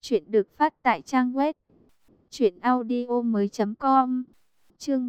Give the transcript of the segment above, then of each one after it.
Chuyện được phát tại trang web truyệnaudiomoi.com. Chương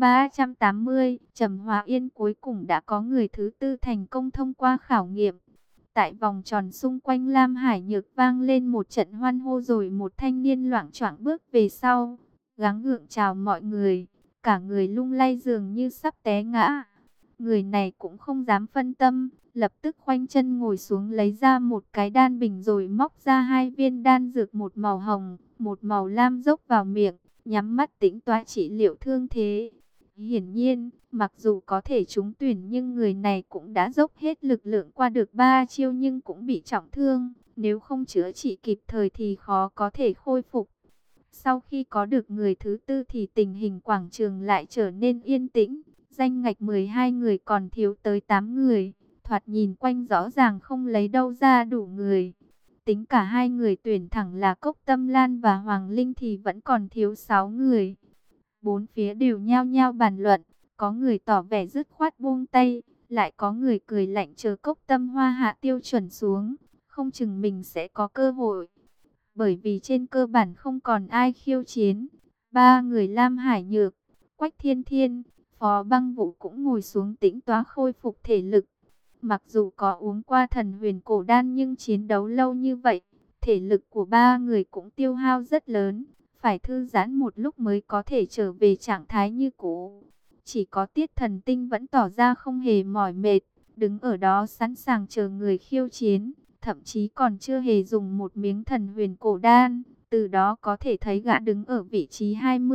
380, Trầm Hòa Yên cuối cùng đã có người thứ tư thành công thông qua khảo nghiệm. Tại vòng tròn xung quanh Lam Hải Nhược vang lên một trận hoan hô, rồi một thanh niên loạng choạng bước về sau, gắng gượng chào mọi người, cả người lung lay dường như sắp té ngã. Người này cũng không dám phân tâm, lập tức khoanh chân ngồi xuống, lấy ra một cái đan bình rồi móc ra hai viên đan dược, một màu hồng, một màu lam, dốc vào miệng, nhắm mắt tĩnh tọa trị liệu thương thế. Hiển nhiên, mặc dù có thể trúng tuyển nhưng người này cũng đã dốc hết lực lượng qua được 3 chiêu nhưng cũng bị trọng thương. Nếu không chữa trị kịp thời thì khó có thể khôi phục. Sau khi có được người thứ tư thì tình hình quảng trường lại trở nên yên tĩnh. Danh ngạch 12 người còn thiếu tới 8 người. Thoạt nhìn quanh rõ ràng không lấy đâu ra đủ người. Tính cả hai người tuyển thẳng là Cốc Tâm Lan và Hoàng Linh thì vẫn còn thiếu 6 người. Bốn phía đều nhao nhao bàn luận, có người tỏ vẻ dứt khoát buông tay, lại có người cười lạnh chờ Cốc Tâm Hoa hạ tiêu chuẩn xuống, không chừng mình sẽ có cơ hội. Bởi vì trên cơ bản không còn ai khiêu chiến, ba người Lam Hải Nhược, Quách Thiên Thiên, Phó Băng Vũ cũng ngồi xuống tĩnh tọa khôi phục thể lực. Mặc dù có uống qua thần huyền cổ đan nhưng chiến đấu lâu như vậy, thể lực của ba người cũng tiêu hao rất lớn. Phải thư giãn một lúc mới có thể trở về trạng thái như cũ. Chỉ có Tiết Thần Tinh vẫn tỏ ra không hề mỏi mệt, đứng ở đó sẵn sàng chờ người khiêu chiến, thậm chí còn chưa hề dùng một miếng thần huyền cổ đan. Từ đó có thể thấy gã đứng ở vị trí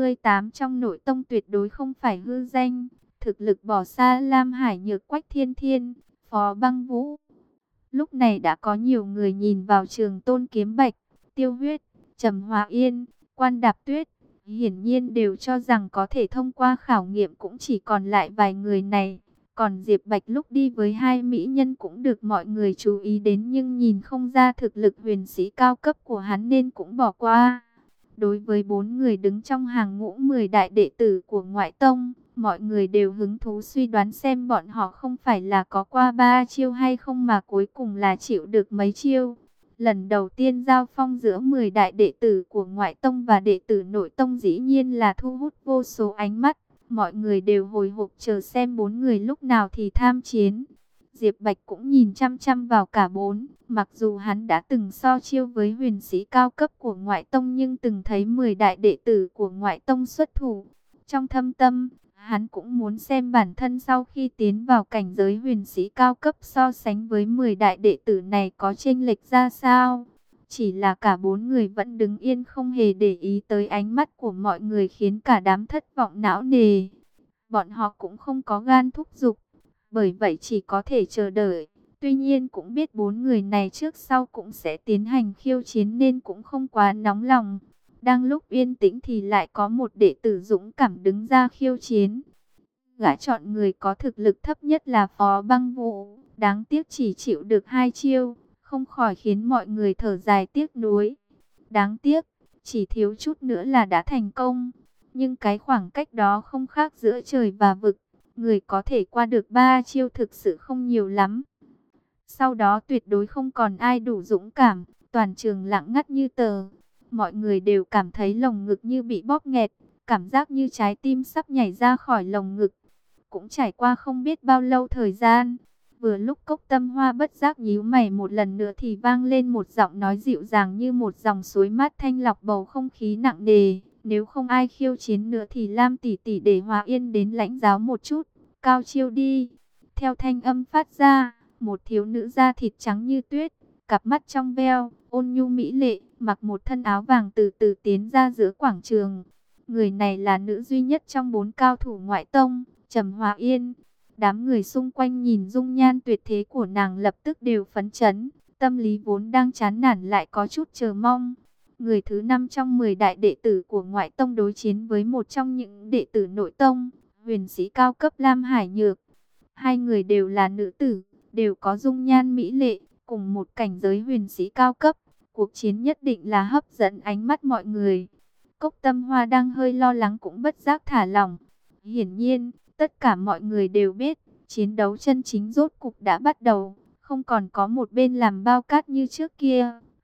28 trong nội tông tuyệt đối không phải hư danh, thực lực bỏ xa Lam Hải Nhược, Quách Thiên Thiên, Phó Băng Vũ. Lúc này đã có nhiều người nhìn vào Trường Tôn Kiếm Bạch, Tiêu Huyết, Trầm Hòa Yên, Quan Đạp Tuyết, hiển nhiên đều cho rằng có thể thông qua khảo nghiệm, cũng chỉ còn lại vài người này. Còn Diệp Bạch lúc đi với hai mỹ nhân cũng được mọi người chú ý đến, nhưng nhìn không ra thực lực huyền sĩ cao cấp của hắn nên cũng bỏ qua. Đối với bốn người đứng trong hàng ngũ 10 đại đệ tử của ngoại tông, mọi người đều hứng thú suy đoán xem bọn họ không phải là có qua 3 chiêu hay không mà cuối cùng là chịu được mấy chiêu. Lần đầu tiên giao phong giữa 10 đại đệ tử của ngoại tông và đệ tử nội tông dĩ nhiên là thu hút vô số ánh mắt. Mọi người đều hồi hộp chờ xem bốn người lúc nào thì tham chiến. Diệp Bạch cũng nhìn chăm chăm vào cả bốn. Mặc dù hắn đã từng so chiêu với huyền sĩ cao cấp của ngoại tông nhưng từng thấy 10 đại đệ tử của ngoại tông xuất thủ. Trong thâm tâm, hắn cũng muốn xem bản thân sau khi tiến vào cảnh giới huyền sĩ cao cấp so sánh với 10 đại đệ tử này có chênh lệch ra sao. Chỉ là cả bốn người vẫn đứng yên không hề để ý tới ánh mắt của mọi người, khiến cả đám thất vọng não nề. Bọn họ cũng không có gan thúc giục, bởi vậy chỉ có thể chờ đợi. Tuy nhiên cũng biết bốn người này trước sau cũng sẽ tiến hành khiêu chiến nên cũng không quá nóng lòng. Đang lúc yên tĩnh thì lại có một đệ tử dũng cảm đứng ra khiêu chiến. Gã chọn người có thực lực thấp nhất là Phó Băng Vũ, đáng tiếc chỉ chịu được 2 chiêu, không khỏi khiến mọi người thở dài tiếc nuối. Đáng tiếc, chỉ thiếu chút nữa là đã thành công, nhưng cái khoảng cách đó không khác giữa trời và vực, người có thể qua được 3 chiêu thực sự không nhiều lắm. Sau đó tuyệt đối không còn ai đủ dũng cảm, toàn trường lặng ngắt như tờ. Mọi người đều cảm thấy lồng ngực như bị bóp nghẹt, cảm giác như trái tim sắp nhảy ra khỏi lồng ngực. Cũng trải qua không biết bao lâu thời gian, vừa lúc Cốc Tâm Hoa bất giác nhíu mày một lần nữa thì vang lên một giọng nói dịu dàng như một dòng suối mát thanh lọc bầu không khí nặng nề. Nếu không ai khiêu chiến nữa thì Lam tỷ tỷ để Hòa Yên đến lãnh giáo một chút, cao chiêu đi. Theo thanh âm phát ra, một thiếu nữ da thịt trắng như tuyết, cặp mắt trong veo, ôn nhu mỹ lệ, mặc một thân áo vàng từ từ tiến ra giữa quảng trường. Người này là nữ duy nhất trong 4 cao thủ ngoại tông, Trầm Hòa Yên. Đám người xung quanh nhìn dung nhan tuyệt thế của nàng lập tức đều phấn chấn, tâm lý vốn đang chán nản lại có chút chờ mong. Người thứ 5 trong 10 đại đệ tử của ngoại tông đối chiến với một trong những đệ tử nội tông, huyền sĩ cao cấp Lam Hải Nhược. Hai người đều là nữ tử, đều có dung nhan mỹ lệ, cùng một cảnh giới huyền sĩ cao cấp. Cuộc chiến nhất định là hấp dẫn ánh mắt mọi người. Cốc Tâm Hoa đang hơi lo lắng cũng bất giác thả lỏng. Hiển nhiên, tất cả mọi người đều biết, chiến đấu chân chính rốt cục đã bắt đầu, không còn có một bên làm bao cát như trước kia.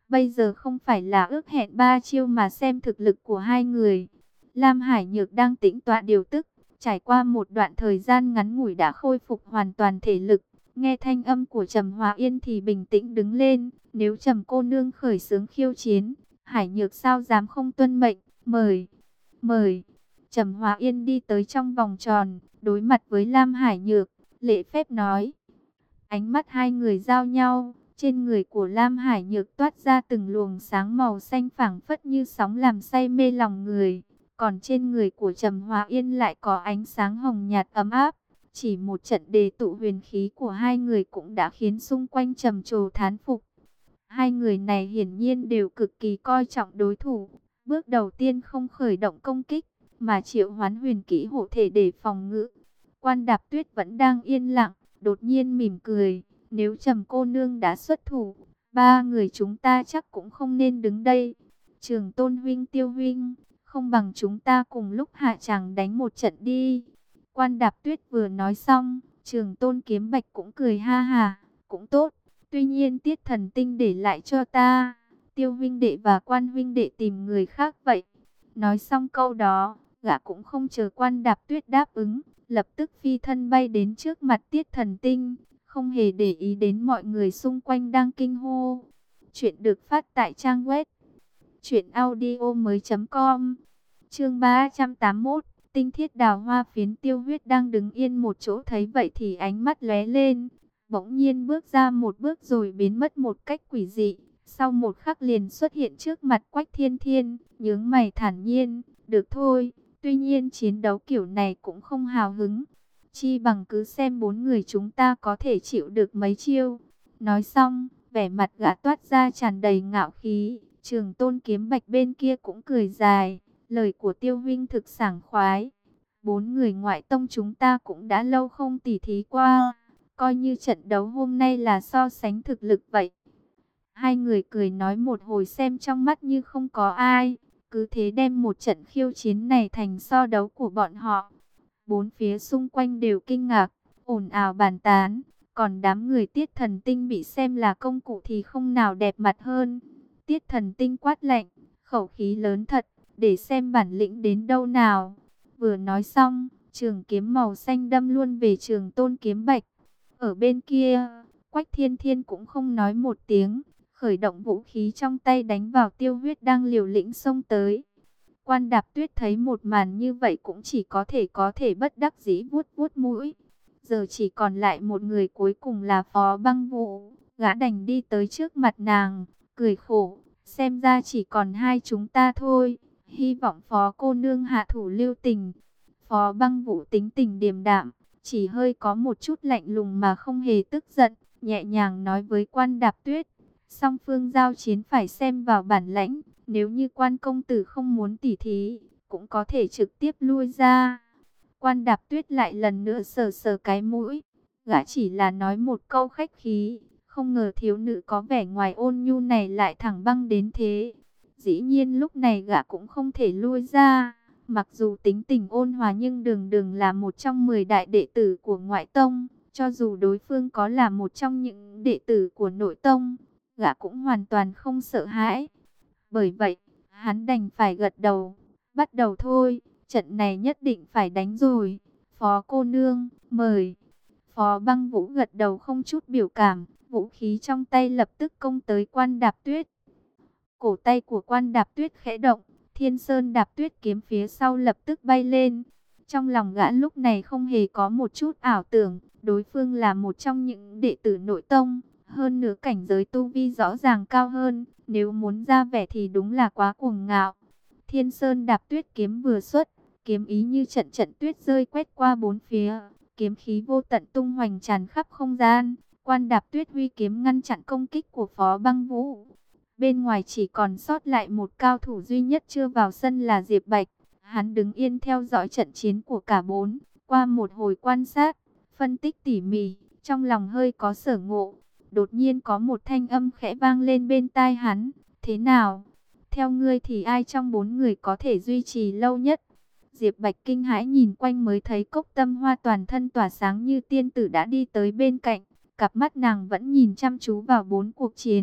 Bây giờ không phải là ước hẹn 3 chiêu mà xem thực lực của hai người. Lam Hải Nhược đang tĩnh tọa điều tức, trải qua một đoạn thời gian ngắn ngủi đã khôi phục hoàn toàn thể lực. Nghe thanh âm của Trầm Hòa Yên thì bình tĩnh đứng lên. Nếu Trầm cô nương khởi xướng khiêu chiến, Hải Nhược sao dám không tuân mệnh. Mời, mời. Trầm Hòa Yên đi tới trong vòng tròn, đối mặt với Lam Hải Nhược, lễ phép nói. Ánh mắt hai người giao nhau, trên người của Lam Hải Nhược toát ra từng luồng sáng màu xanh phảng phất như sóng làm say mê lòng người. Còn trên người của Trầm Hòa Yên lại có ánh sáng hồng nhạt ấm áp. Chỉ một trận đề tụ huyền khí của hai người cũng đã khiến xung quanh trầm trồ thán phục. Hai người này hiển nhiên đều cực kỳ coi trọng đối thủ. Bước đầu tiên không khởi động công kích, mà triệu hoán huyền kỹ hộ thể để phòng ngự. Quan Đạp Tuyết vẫn đang yên lặng, đột nhiên mỉm cười. Nếu Trầm cô nương đã xuất thủ, ba người chúng ta chắc cũng không nên đứng đây. Trường Tôn huynh, Tiêu huynh, không bằng chúng ta cùng lúc hạ tràng đánh một trận đi. Quan Đạp Tuyết vừa nói xong, Trường Tôn Kiếm Bạch cũng cười ha hà, cũng tốt. Tuy nhiên Tiết Thần Tinh để lại cho ta, Tiêu huynh đệ và Quan huynh đệ tìm người khác vậy. Nói xong câu đó, gã cũng không chờ Quan Đạp Tuyết đáp ứng, lập tức phi thân bay đến trước mặt Tiết Thần Tinh, không hề để ý đến mọi người xung quanh đang kinh hô. Chuyện được phát tại trang web truyệnaudiomoi.com. Chương 381, Tinh Thiết Đào Hoa Phiến. Tiêu Huyết đang đứng yên một chỗ thấy vậy thì ánh mắt lóe lên, bỗng nhiên bước ra một bước rồi biến mất một cách quỷ dị. Sau một khắc liền xuất hiện trước mặt Quách Thiên Thiên, nhướng mày thản nhiên, được thôi, tuy nhiên chiến đấu kiểu này cũng không hào hứng. Chi bằng cứ xem bốn người chúng ta có thể chịu được mấy chiêu. Nói xong, vẻ mặt gã toát ra tràn đầy ngạo khí. Trường Tôn Kiếm Bạch bên kia cũng cười dài, lời của Tiêu huynh thực sảng khoái. Bốn người ngoại tông chúng ta cũng đã lâu không tỉ thí qua, coi như trận đấu hôm nay là so sánh thực lực vậy. Hai người cười nói một hồi xem trong mắt như không có ai, cứ thế đem một trận khiêu chiến này thành so đấu của bọn họ. Bốn phía xung quanh đều kinh ngạc, ồn ào bàn tán, còn đám người Tiết Thần Tinh bị xem là công cụ thì không nào đẹp mặt hơn. Tiết Thần Tinh quát lạnh, khẩu khí lớn thật, để xem bản lĩnh đến đâu nào. Vừa nói xong, trường kiếm màu xanh đâm luôn về Trường Tôn Kiếm Bạch. Ở bên kia, Quách Thiên Thiên cũng không nói một tiếng, khởi động vũ khí trong tay đánh vào Tiêu Huyết đang liều lĩnh xông tới. Quan Đạp Tuyết thấy một màn như vậy cũng chỉ có thể bất đắc dĩ vuốt vuốt mũi. Giờ chỉ còn lại một người cuối cùng là Phó Băng Vũ, gã đành đi tới trước mặt nàng, cười khổ, xem ra chỉ còn hai chúng ta thôi, hy vọng Phó cô nương hạ thủ lưu tình. Phó Băng Vũ tính tình điềm đạm, chỉ hơi có một chút lạnh lùng mà không hề tức giận, nhẹ nhàng nói với Quan Đạp Tuyết, song phương giao chiến phải xem vào bản lãnh, nếu như Quan công tử không muốn tỉ thí, cũng có thể trực tiếp lui ra. Quan Đạp Tuyết lại lần nữa sờ sờ cái mũi, gã chỉ là nói một câu khách khí, không ngờ thiếu nữ có vẻ ngoài ôn nhu này lại thẳng băng đến thế. Dĩ nhiên lúc này gã cũng không thể lui ra, mặc dù tính tình ôn hòa nhưng Đường Đường là một trong 10 đại đệ tử của ngoại tông, cho dù đối phương có là một trong những đệ tử của nội tông, gã cũng hoàn toàn không sợ hãi. Bởi vậy, hắn đành phải gật đầu, bắt đầu thôi, trận này nhất định phải đánh rồi. Phó cô nương, mời. Phó Băng Vũ gật đầu không chút biểu cảm, vũ khí trong tay lập tức công tới Quan Đạp Tuyết. Cổ tay của Quan Đạp Tuyết khẽ động, Thiên Sơn Đạp Tuyết kiếm phía sau lập tức bay lên. Trong lòng gã lúc này không hề có một chút ảo tưởng, đối phương là một trong những đệ tử nội tông, hơn nữa cảnh giới tu vi rõ ràng cao hơn, nếu muốn ra vẻ thì đúng là quá cuồng ngạo. Thiên Sơn Đạp Tuyết kiếm vừa xuất, kiếm ý như trận trận tuyết rơi quét qua bốn phía, kiếm khí vô tận tung hoành tràn khắp không gian. Quan Đạp Tuyết huy kiếm ngăn chặn công kích của Phó Băng Vũ. Bên ngoài chỉ còn sót lại một cao thủ duy nhất chưa vào sân là Diệp Bạch. Hắn đứng yên theo dõi trận chiến của cả bốn. Qua một hồi quan sát, phân tích tỉ mỉ, trong lòng hơi có sở ngộ. Đột nhiên có một thanh âm khẽ vang lên bên tai hắn. Thế nào? Theo ngươi thì ai trong bốn người có thể duy trì lâu nhất? Diệp Bạch kinh hãi nhìn quanh mới thấy Cốc Tâm Hoa toàn thân tỏa sáng như tiên tử đã đi tới bên cạnh. Cặp mắt nàng vẫn nhìn chăm chú vào bốn cuộc chiến.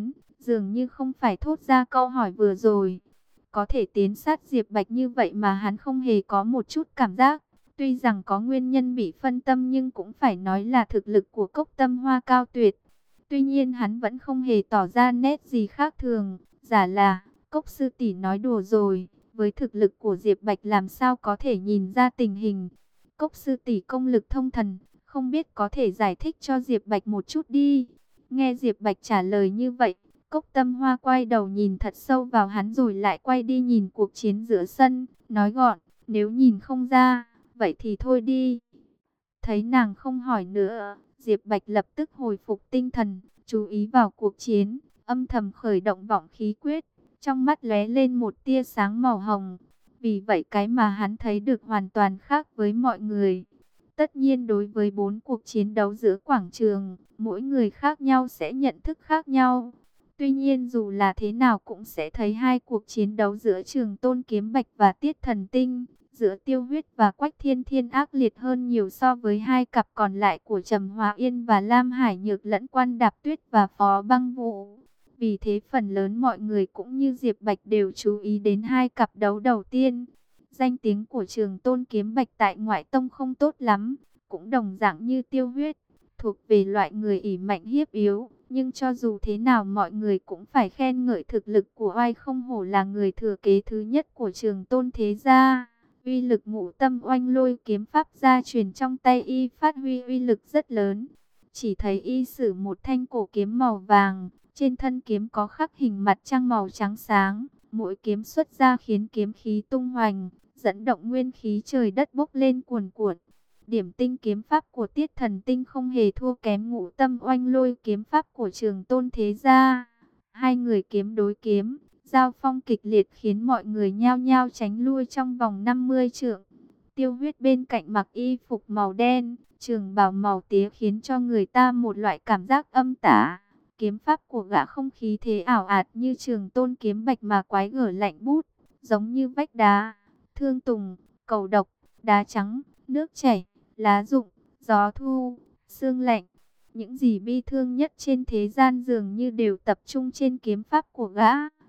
dường như không phải thốt ra câu hỏi vừa rồi. Có thể tiến sát Diệp Bạch như vậy mà hắn không hề có một chút cảm giác. Tuy rằng có nguyên nhân bị phân tâm nhưng cũng phải nói là thực lực của Cốc Tâm Hoa cao tuyệt. Tuy nhiên hắn vẫn không hề tỏ ra nét gì khác thường, giả là Cốc sư tỷ nói đùa rồi, với thực lực của Diệp Bạch làm sao có thể nhìn ra tình hình. Cốc sư tỷ công lực thông thần, không biết có thể giải thích cho Diệp Bạch một chút đi. Nghe Diệp Bạch trả lời như vậy, Cốc Tâm Hoa quay đầu nhìn thật sâu vào hắn rồi lại quay đi nhìn cuộc chiến giữa sân, nói gọn, nếu nhìn không ra, vậy thì thôi đi. Thấy nàng không hỏi nữa, Diệp Bạch lập tức hồi phục tinh thần, chú ý vào cuộc chiến, âm thầm khởi động vọng khí quyết, trong mắt lóe lên một tia sáng màu hồng. Vì vậy cái mà hắn thấy được hoàn toàn khác với mọi người. Tất nhiên đối với 4 cuộc chiến đấu giữa quảng trường, mỗi người khác nhau sẽ nhận thức khác nhau. Tuy nhiên dù là thế nào cũng sẽ thấy hai cuộc chiến đấu giữa Trường Tôn Kiếm Bạch và Tiết Thần Tinh, giữa Tiêu Huyết và Quách Thiên Thiên ác liệt hơn nhiều so với hai cặp còn lại của Trầm Hòa Yên và Lam Hải Nhược lẫn Quan Đạp Tuyết và Phó Băng Vũ. Vì thế phần lớn mọi người cũng như Diệp Bạch đều chú ý đến hai cặp đấu đầu tiên. Danh tiếng của Trường Tôn Kiếm Bạch tại ngoại tông không tốt lắm, cũng đồng dạng như Tiêu Huyết, thuộc về loại người ỷ mạnh hiếp yếu. Nhưng cho dù thế nào mọi người cũng phải khen ngợi thực lực của Oai Không Hổ là người thừa kế thứ nhất của Trường Tôn thế gia. Uy lực Ngũ Tâm Oanh Lôi kiếm pháp gia truyền trong tay y phát huy uy lực rất lớn. Chỉ thấy y sử một thanh cổ kiếm màu vàng, trên thân kiếm có khắc hình mặt trăng màu trắng sáng, mỗi kiếm xuất ra khiến kiếm khí tung hoành, dẫn động nguyên khí trời đất bốc lên cuồn cuộn. Điểm tinh kiếm pháp của Tiết Thần Tinh không hề thua kém Ngũ Tâm Oanh Lôi kiếm pháp của Trường Tôn thế gia. Hai người kiếm đối kiếm, giao phong kịch liệt khiến mọi người nhao nhao tránh lui trong vòng 50 trượng. Tiêu Huyết bên cạnh mặc y phục màu đen, trường bào màu tía khiến cho người ta một loại cảm giác âm tả. Kiếm pháp của gã không khí thế ảo ạt như Trường Tôn Kiếm Bạch mà quái gở lạnh bút, giống như vách đá, thương tùng, cầu độc, đá trắng, nước chảy, lá rụng, gió thu, sương lạnh. Những gì bi thương nhất trên thế gian dường như đều tập trung trên kiếm pháp của gã.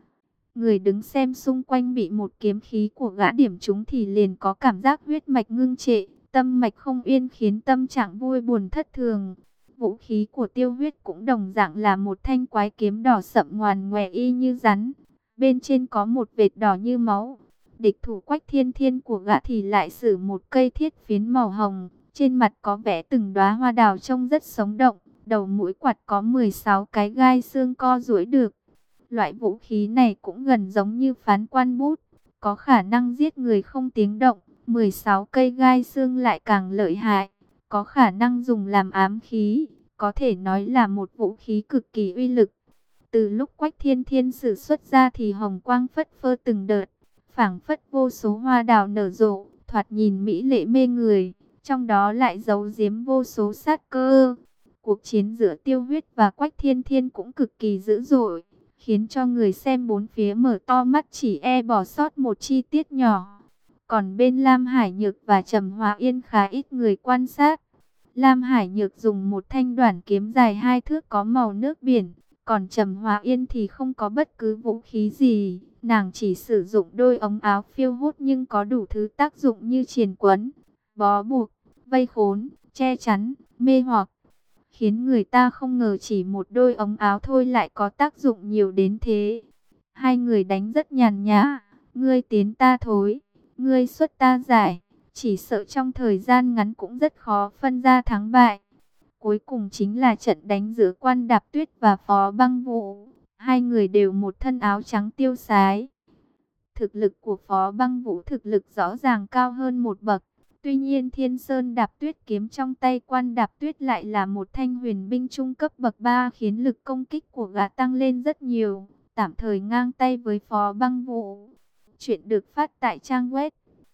Người đứng xem xung quanh bị một kiếm khí của gã điểm trúng thì liền có cảm giác huyết mạch ngưng trệ, tâm mạch không yên khiến tâm trạng vui buồn thất thường. Vũ khí của Tiêu Huyết cũng đồng dạng là một thanh quái kiếm đỏ sậm ngoằn ngoèo y như rắn, bên trên có một vệt đỏ như máu. Địch thủ Quách Thiên Thiên của gã thì lại sử một cây thiết phiến màu hồng, trên mặt có vẽ từng đóa hoa đào trông rất sống động, đầu mũi quạt có 16 cái gai xương co duỗi được. Loại vũ khí này cũng gần giống như phán quan bút, có khả năng giết người không tiếng động. 16 cây gai xương lại càng lợi hại, có khả năng dùng làm ám khí, có thể nói là một vũ khí cực kỳ uy lực. Từ lúc Quách Thiên Thiên sử xuất ra thì hồng quang phất phơ từng đợt, phảng phất vô số hoa đào nở rộ, thoạt nhìn mỹ lệ mê người, trong đó lại giấu giếm vô số sát cơ. Cuộc chiến giữa Tiêu Huyết và Quách Thiên Thiên cũng cực kỳ dữ dội, khiến cho người xem bốn phía mở to mắt chỉ e bỏ sót một chi tiết nhỏ. Còn bên Lam Hải Nhược và Trầm Hòa Yên khá ít người quan sát. Lam Hải Nhược dùng một thanh đoản kiếm dài 2 thước có màu nước biển, còn Trầm Hòa Yên thì không có bất cứ vũ khí gì. Nàng chỉ sử dụng đôi ống áo phiêu hốt nhưng có đủ thứ tác dụng như triền quấn, bó buộc, vây khốn, che chắn, mê hoặc, khiến người ta không ngờ chỉ một đôi ống áo thôi lại có tác dụng nhiều đến thế. Hai người đánh rất nhàn nhã, ngươi tiến ta thối, ngươi xuất ta giải, chỉ sợ trong thời gian ngắn cũng rất khó phân ra thắng bại. Cuối cùng chính là trận đánh giữa Quan Đạp Tuyết và Phó Băng Vũ. Hai người đều một thân áo trắng tiêu sái. Thực lực của Phó Băng Vũ thực lực rõ ràng cao hơn một bậc. Tuy nhiên Thiên Sơn Đạp Tuyết kiếm trong tay Quan Đạp Tuyết lại là một thanh huyền binh trung cấp bậc 3 khiến lực công kích của gã tăng lên rất nhiều, tạm thời ngang tay với Phó Băng Vũ. Chuyện được phát tại trang web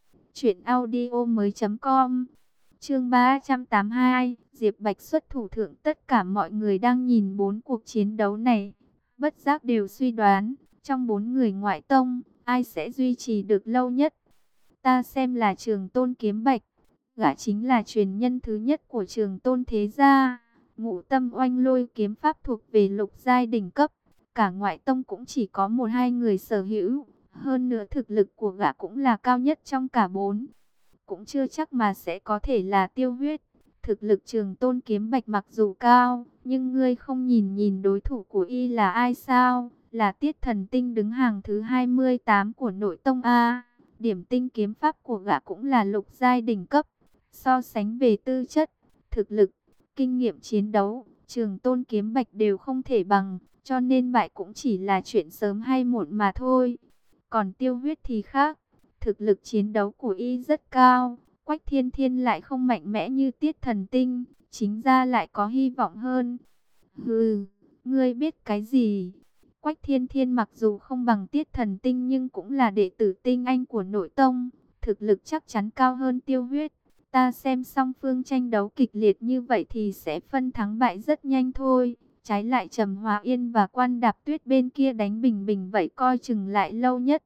truyệnaudiomoi.com. Chương 382, Diệp Bạch xuất thủ thượng. Tất cả mọi người đang nhìn 4 cuộc chiến đấu này, bất giác đều suy đoán, trong 4 người ngoại tông, ai sẽ duy trì được lâu nhất. Ta xem là Trường Tôn Kiếm Bạch, gã chính là truyền nhân thứ nhất của Trường Tôn thế gia. Ngũ Tâm Oanh Lôi kiếm pháp thuộc về lục giai đỉnh cấp, cả ngoại tông cũng chỉ có một hai người sở hữu. Hơn nữa thực lực của gã cũng là cao nhất trong cả bốn. Cũng chưa chắc mà sẽ có thể là Tiêu Huyết. Thực lực Trường Tôn Kiếm Bạch mặc dù cao, nhưng ngươi không nhìn nhìn đối thủ của y là ai sao? Là Tiết Thần Tinh đứng hàng thứ 28 của nội tông A. Điểm tinh kiếm pháp của gã cũng là lục giai đỉnh cấp. So sánh về tư chất, thực lực, kinh nghiệm chiến đấu, Trường Tôn Kiếm Bạch đều không thể bằng, cho nên bại cũng chỉ là chuyện sớm hay muộn mà thôi. Còn Tiêu Huyết thì khác, thực lực chiến đấu của y rất cao, Quách Thiên Thiên lại không mạnh mẽ như Tiết Thần Tinh, chính ra lại có hy vọng hơn. Hừ, ngươi biết cái gì? Quách Thiên Thiên mặc dù không bằng Tiết Thần Tinh nhưng cũng là đệ tử tinh anh của nội tông, thực lực chắc chắn cao hơn Tiêu Huyết. Ta xem song phương tranh đấu kịch liệt như vậy thì sẽ phân thắng bại rất nhanh thôi. Trái lại Trầm Hòa Yên và Quan Đạp Tuyết bên kia đánh bình bình vậy coi chừng lại lâu nhất.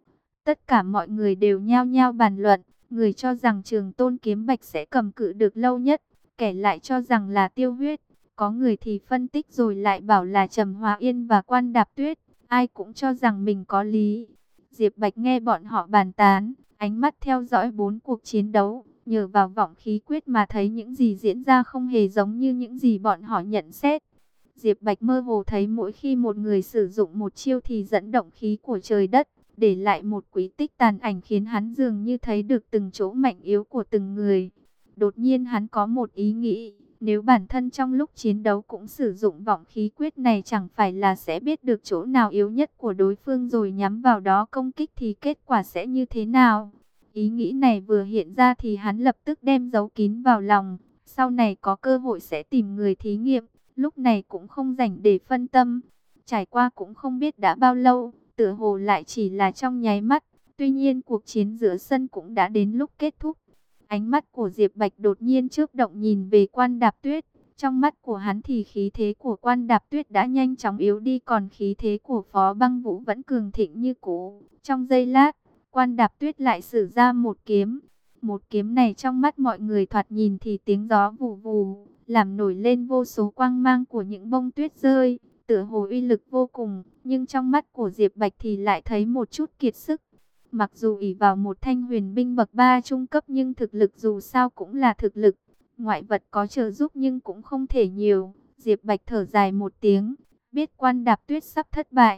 Tất cả mọi người đều nhao nhao bàn luận, người cho rằng Trường Tôn Kiếm Bạch sẽ cầm cự được lâu nhất, kẻ lại cho rằng là Tiêu Huyết. Có người thì phân tích rồi lại bảo là Trầm Hòa Yên và Quan Đạp Tuyết, ai cũng cho rằng mình có lý. Diệp Bạch nghe bọn họ bàn tán, ánh mắt theo dõi bốn cuộc chiến đấu, nhờ vào vọng khí quyết mà thấy những gì diễn ra không hề giống như những gì bọn họ nhận xét. Diệp Bạch mơ hồ thấy mỗi khi một người sử dụng một chiêu thì dẫn động khí của trời đất, để lại một quý tích tàn ảnh khiến hắn dường như thấy được từng chỗ mạnh yếu của từng người. Đột nhiên hắn có một ý nghĩ, nếu bản thân trong lúc chiến đấu cũng sử dụng vọng khí quyết này chẳng phải là sẽ biết được chỗ nào yếu nhất của đối phương rồi nhắm vào đó công kích thì kết quả sẽ như thế nào. Ý nghĩ này vừa hiện ra thì hắn lập tức đem giấu kín vào lòng, sau này có cơ hội sẽ tìm người thí nghiệm, lúc này cũng không rảnh để phân tâm. Trải qua cũng không biết đã bao lâu, tựa hồ lại chỉ là trong nháy mắt, tuy nhiên cuộc chiến giữa sân cũng đã đến lúc kết thúc. Ánh mắt của Diệp Bạch đột nhiên chớp động nhìn về Quan Đạp Tuyết, trong mắt của hắn thì khí thế của Quan Đạp Tuyết đã nhanh chóng yếu đi, còn khí thế của Phó Băng Vũ vẫn cường thịnh như cũ. Trong giây lát, Quan Đạp Tuyết lại sử ra một kiếm. Một kiếm này trong mắt mọi người thoạt nhìn thì tiếng gió vù vù, làm nổi lên vô số quang mang của những bông tuyết rơi, tựa hồ uy lực vô cùng, nhưng trong mắt của Diệp Bạch thì lại thấy một chút kiệt sức. Mặc dù ỷ vào một thanh huyền binh bậc 3 trung cấp nhưng thực lực dù sao cũng là thực lực, ngoại vật có trợ giúp nhưng cũng không thể nhiều. Diệp Bạch thở dài một tiếng, biết Quan Đạp Tuyết sắp thất bại.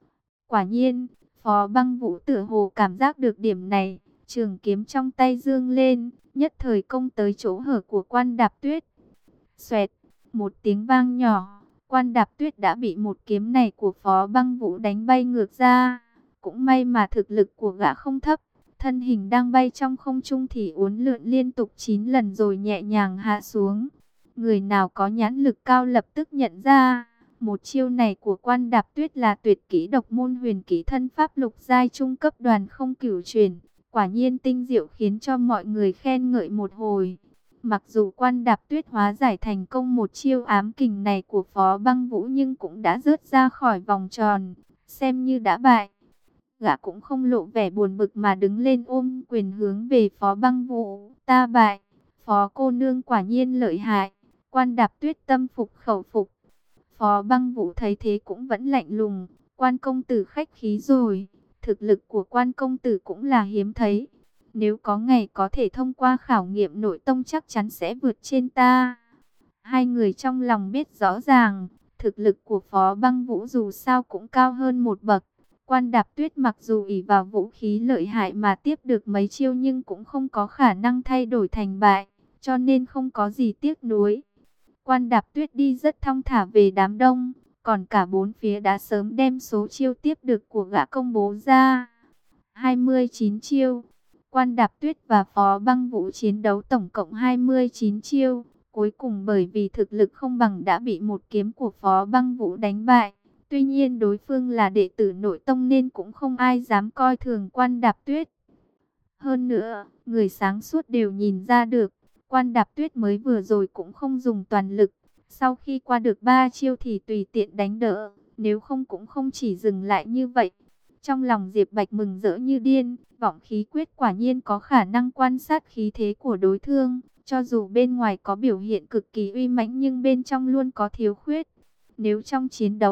Quả nhiên, Phó Băng Vũ tựa hồ cảm giác được điểm này, trường kiếm trong tay dương lên, nhất thời công tới chỗ hở của Quan Đạp Tuyết. Xoẹt, một tiếng vang nhỏ, Quan Đạp Tuyết đã bị một kiếm này của Phó Băng Vũ đánh bay ngược ra. Cũng may mà thực lực của gã không thấp, thân hình đang bay trong không trung thì uốn lượn liên tục 9 lần rồi nhẹ nhàng hạ xuống. Người nào có nhãn lực cao lập tức nhận ra, một chiêu này của Quan Đạp Tuyết là tuyệt kỹ độc môn huyền kỹ thân pháp lục giai trung cấp Đoàn Không Cửu Chuyển, quả nhiên tinh diệu khiến cho mọi người khen ngợi một hồi. Mặc dù Quan Đạp Tuyết hóa giải thành công một chiêu ám kình này của Phó Băng Vũ nhưng cũng đã rớt ra khỏi vòng tròn, xem như đã bại. Gã cũng không lộ vẻ buồn bực mà đứng lên ôm quyền hướng về Phó Băng Vũ. Ta bại, Phó cô nương quả nhiên lợi hại. Quan Đạp Tuyết tâm phục khẩu phục. Phó Băng Vũ thấy thế cũng vẫn lạnh lùng. Quan công tử khách khí rồi. Thực lực của Quan công tử cũng là hiếm thấy. Nếu có ngày có thể thông qua khảo nghiệm nội tông chắc chắn sẽ vượt trên ta. Hai người trong lòng biết rõ ràng, thực lực của Phó Băng Vũ dù sao cũng cao hơn một bậc. Quan Đạp Tuyết mặc dù ỷ vào vũ khí lợi hại mà tiếp được mấy chiêu nhưng cũng không có khả năng thay đổi thành bại, cho nên không có gì tiếc nuối. Quan Đạp Tuyết đi rất thong thả về đám đông, còn cả bốn phía đã sớm đem số chiêu tiếp được của gã công bố ra. 29 chiêu, Quan Đạp Tuyết và Phó Băng Vũ chiến đấu tổng cộng 29 chiêu, cuối cùng bởi vì thực lực không bằng đã bị một kiếm của Phó Băng Vũ đánh bại. Tuy nhiên đối phương là đệ tử nội tông nên cũng không ai dám coi thường Quan Đạp Tuyết. Hơn nữa, người sáng suốt đều nhìn ra được, Quan Đạp Tuyết mới vừa rồi cũng không dùng toàn lực. Sau khi qua được 3 chiêu thì tùy tiện đánh đỡ, nếu không cũng không chỉ dừng lại như vậy. Trong lòng Diệp Bạch mừng rỡ như điên, vọng khí quyết quả nhiên có khả năng quan sát khí thế của đối phương. Cho dù bên ngoài có biểu hiện cực kỳ uy mãnh nhưng bên trong luôn có thiếu khuyết. Nếu trong chiến đấu,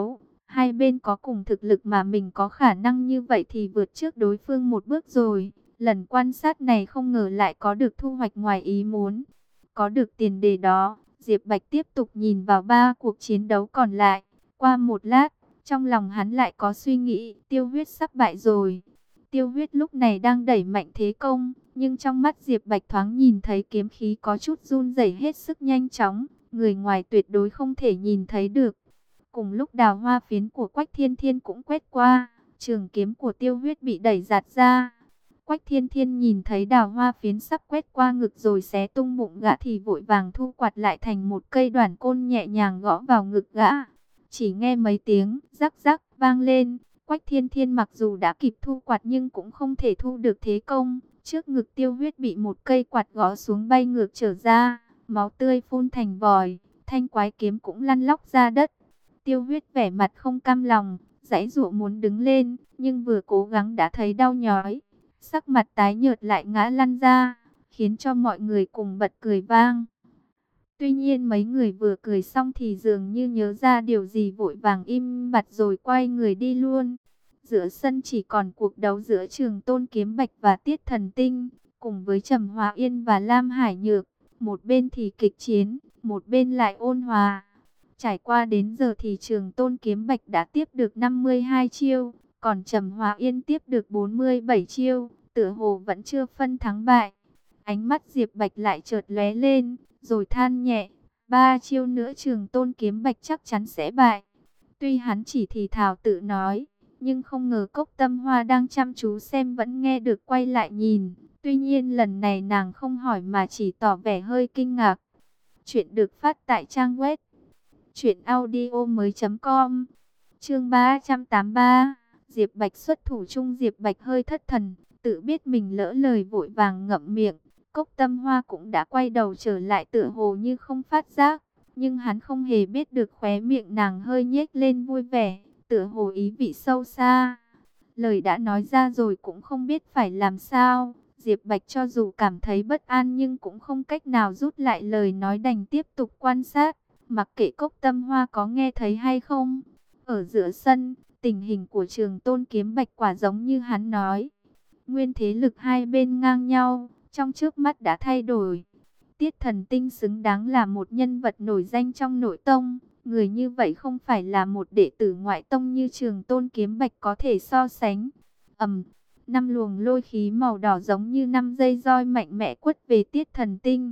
Hai bên có cùng thực lực mà mình có khả năng như vậy thì vượt trước đối phương một bước rồi. Lần quan sát này không ngờ lại có được thu hoạch ngoài ý muốn. Có được tiền đề đó, Diệp Bạch tiếp tục nhìn vào ba cuộc chiến đấu còn lại. Qua một lát, trong lòng hắn lại có suy nghĩ, Tiêu Huyết sắp bại rồi. Tiêu Huyết lúc này đang đẩy mạnh thế công, nhưng trong mắt Diệp Bạch thoáng nhìn thấy kiếm khí có chút run rẩy hết sức nhanh chóng, người ngoài tuyệt đối không thể nhìn thấy được. Cùng lúc đào hoa phiến của Quách Thiên Thiên cũng quét qua, trường kiếm của Tiêu Huyết bị đẩy giạt ra. Quách Thiên Thiên nhìn thấy đào hoa phiến sắp quét qua ngực rồi xé tung bụng gã thì vội vàng thu quạt lại thành một cây đoản côn nhẹ nhàng gõ vào ngực gã. Chỉ nghe mấy tiếng rắc rắc vang lên, Quách Thiên Thiên mặc dù đã kịp thu quạt nhưng cũng không thể thu được thế công. Trước ngực Tiêu Huyết bị một cây quạt gõ xuống bay ngược trở ra, máu tươi phun thành vòi, thanh quái kiếm cũng lăn lóc ra đất. Tiêu Huyết vẻ mặt không cam lòng, giãy giụa muốn đứng lên, nhưng vừa cố gắng đã thấy đau nhói. Sắc mặt tái nhợt lại ngã lăn ra, khiến cho mọi người cùng bật cười vang. Tuy nhiên mấy người vừa cười xong thì dường như nhớ ra điều gì vội vàng im bặt rồi quay người đi luôn. Giữa sân chỉ còn cuộc đấu giữa Trường Tôn Kiếm Bạch và Tiết Thần Tinh, cùng với Trầm Hòa Yên và Lam Hải Nhược. Một bên thì kịch chiến, một bên lại ôn hòa. Trải qua đến giờ thì Trường Tôn Kiếm Bạch đã tiếp được 52 chiêu, còn Trầm Hòa Yên tiếp được 47 chiêu, tựa hồ vẫn chưa phân thắng bại. Ánh mắt Diệp Bạch lại chợt lóe lên, rồi than nhẹ, 3 chiêu nữa Trường Tôn Kiếm Bạch chắc chắn sẽ bại. Tuy hắn chỉ thì thào tự nói, nhưng không ngờ Cốc Tâm Hoa đang chăm chú xem vẫn nghe được quay lại nhìn. Tuy nhiên lần này nàng không hỏi mà chỉ tỏ vẻ hơi kinh ngạc. Chuyện được phát tại trang web truyệnaudiomoi.com. Chương 383. Diệp Bạch xuất thủ chung. Diệp Bạch hơi thất thần, tự biết mình lỡ lời vội vàng ngậm miệng. Cốc Tâm Hoa cũng đã quay đầu trở lại tựa hồ như không phát giác, nhưng hắn không hề biết được khóe miệng nàng hơi nhếch lên vui vẻ, tựa hồ ý vị sâu xa. Lời đã nói ra rồi cũng không biết phải làm sao. Diệp Bạch cho dù cảm thấy bất an nhưng cũng không cách nào rút lại lời nói, đành tiếp tục quan sát, mặc kệ Cốc Tâm Hoa có nghe thấy hay không. Ở giữa sân, tình hình của Trường Tôn Kiếm Bạch quả giống như hắn nói. Nguyên thế lực hai bên ngang nhau, trong chớp mắt đã thay đổi. Tiết Thần Tinh xứng đáng là một nhân vật nổi danh trong nội tông. Người như vậy không phải là một đệ tử ngoại tông như Trường Tôn Kiếm Bạch có thể so sánh. Năm luồng lôi khí màu đỏ giống như 5 dây roi mạnh mẽ quất về Tiết Thần Tinh.